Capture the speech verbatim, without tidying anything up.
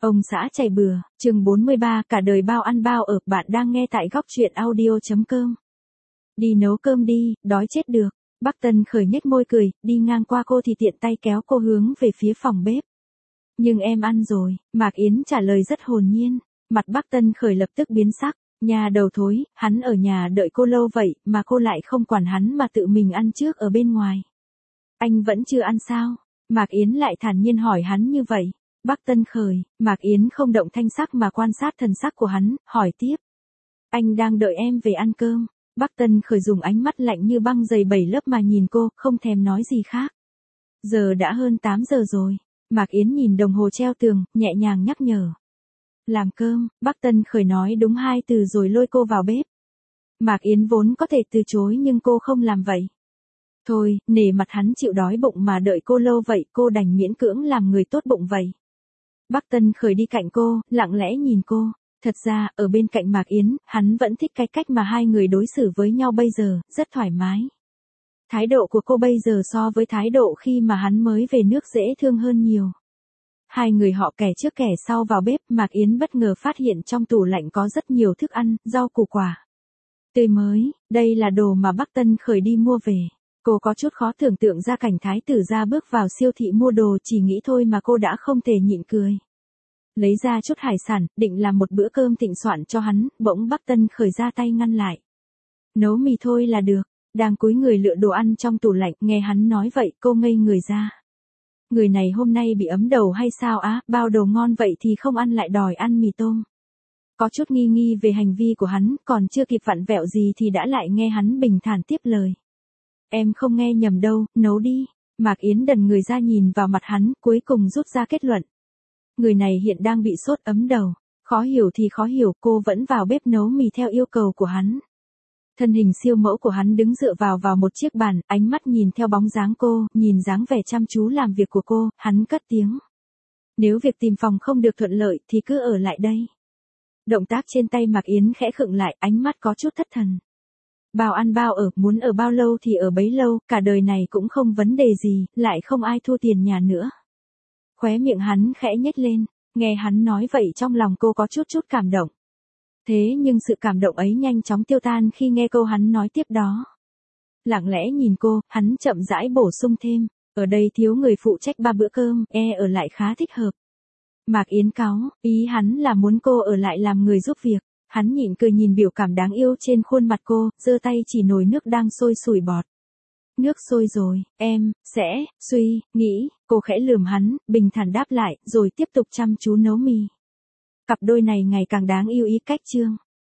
Ông xã chảy bừa, chương bốn mươi ba, cả đời bao ăn bao ở, bạn đang nghe tại góc truyện audio.com. Đi nấu cơm đi, đói chết được. Bác Tân Khởi nhếch môi cười, đi ngang qua cô thì tiện tay kéo cô hướng về phía phòng bếp. Nhưng em ăn rồi, Mạc Yến trả lời rất hồn nhiên. Mặt bác Tân Khởi lập tức biến sắc, nhà đầu thối, hắn ở nhà đợi cô lâu vậy mà cô lại không quản hắn mà tự mình ăn trước ở bên ngoài. Anh vẫn chưa ăn sao? Mạc Yến lại thản nhiên hỏi hắn như vậy. Bác Tân Khởi, Mạc Yến không động thanh sắc mà quan sát thần sắc của hắn, hỏi tiếp. Anh đang đợi em về ăn cơm. Bác Tân Khởi dùng ánh mắt lạnh như băng dày bảy lớp mà nhìn cô, không thèm nói gì khác. Giờ đã hơn tám giờ rồi. Mạc Yến nhìn đồng hồ treo tường, nhẹ nhàng nhắc nhở. Làm cơm, bác Tân Khởi nói đúng hai từ rồi lôi cô vào bếp. Mạc Yến vốn có thể từ chối nhưng cô không làm vậy. Thôi, nể mặt hắn chịu đói bụng mà đợi cô lâu vậy, cô đành miễn cưỡng làm người tốt bụng vậy. Bác Tân Khởi đi cạnh cô, lặng lẽ nhìn cô. Thật ra, ở bên cạnh Mạc Yến, hắn vẫn thích cái cách mà hai người đối xử với nhau bây giờ, rất thoải mái. Thái độ của cô bây giờ so với thái độ khi mà hắn mới về nước dễ thương hơn nhiều. Hai người họ kẻ trước kẻ sau vào bếp, Mạc Yến bất ngờ phát hiện trong tủ lạnh có rất nhiều thức ăn, rau củ quả. Tươi mới, đây là đồ mà bác Tân Khởi đi mua về. Cô có chút khó tưởng tượng ra cảnh thái tử ra bước vào siêu thị mua đồ, chỉ nghĩ thôi mà cô đã không thể nhịn cười. Lấy ra chút hải sản, định làm một bữa cơm thịnh soạn cho hắn, bỗng bác Tân Khởi ra tay ngăn lại. Nấu mì thôi là được. Đang cúi người lựa đồ ăn trong tủ lạnh, nghe hắn nói vậy, cô ngây người ra. Người này hôm nay bị ấm đầu hay sao á, bao đồ ngon vậy thì không ăn lại đòi ăn mì tôm. Có chút nghi nghi về hành vi của hắn, còn chưa kịp vặn vẹo gì thì đã lại nghe hắn bình thản tiếp lời. Em không nghe nhầm đâu, nấu đi. Mạc Yến đần người ra nhìn vào mặt hắn, cuối cùng rút ra kết luận. Người này hiện đang bị sốt ấm đầu. Khó hiểu thì khó hiểu, cô vẫn vào bếp nấu mì theo yêu cầu của hắn. Thân hình siêu mẫu của hắn đứng dựa vào vào một chiếc bàn, ánh mắt nhìn theo bóng dáng cô, nhìn dáng vẻ chăm chú làm việc của cô, hắn cất tiếng. Nếu việc tìm phòng không được thuận lợi thì cứ ở lại đây. Động tác trên tay Mạc Yến khẽ khựng lại, ánh mắt có chút thất thần. Bao ăn bao ở, muốn ở bao lâu thì ở bấy lâu, cả đời này cũng không vấn đề gì, lại không ai thua tiền nhà nữa. Khóe miệng hắn khẽ nhếch lên, nghe hắn nói vậy trong lòng cô có chút chút cảm động. Thế nhưng sự cảm động ấy nhanh chóng tiêu tan khi nghe câu hắn nói tiếp đó. Lặng lẽ nhìn cô, hắn chậm rãi bổ sung thêm, ở đây thiếu người phụ trách ba bữa cơm, e ở lại khá thích hợp. Mạc Yến cáu, ý hắn là muốn cô ở lại làm người giúp việc. Hắn nhịn cười nhìn biểu cảm đáng yêu trên khuôn mặt cô, giơ tay chỉ nồi nước đang sôi sủi bọt. Nước sôi rồi, em, sẽ, suy, nghĩ, cô khẽ lườm hắn, bình thản đáp lại, rồi tiếp tục chăm chú nấu mì. Cặp đôi này ngày càng đáng yêu ý cách chương.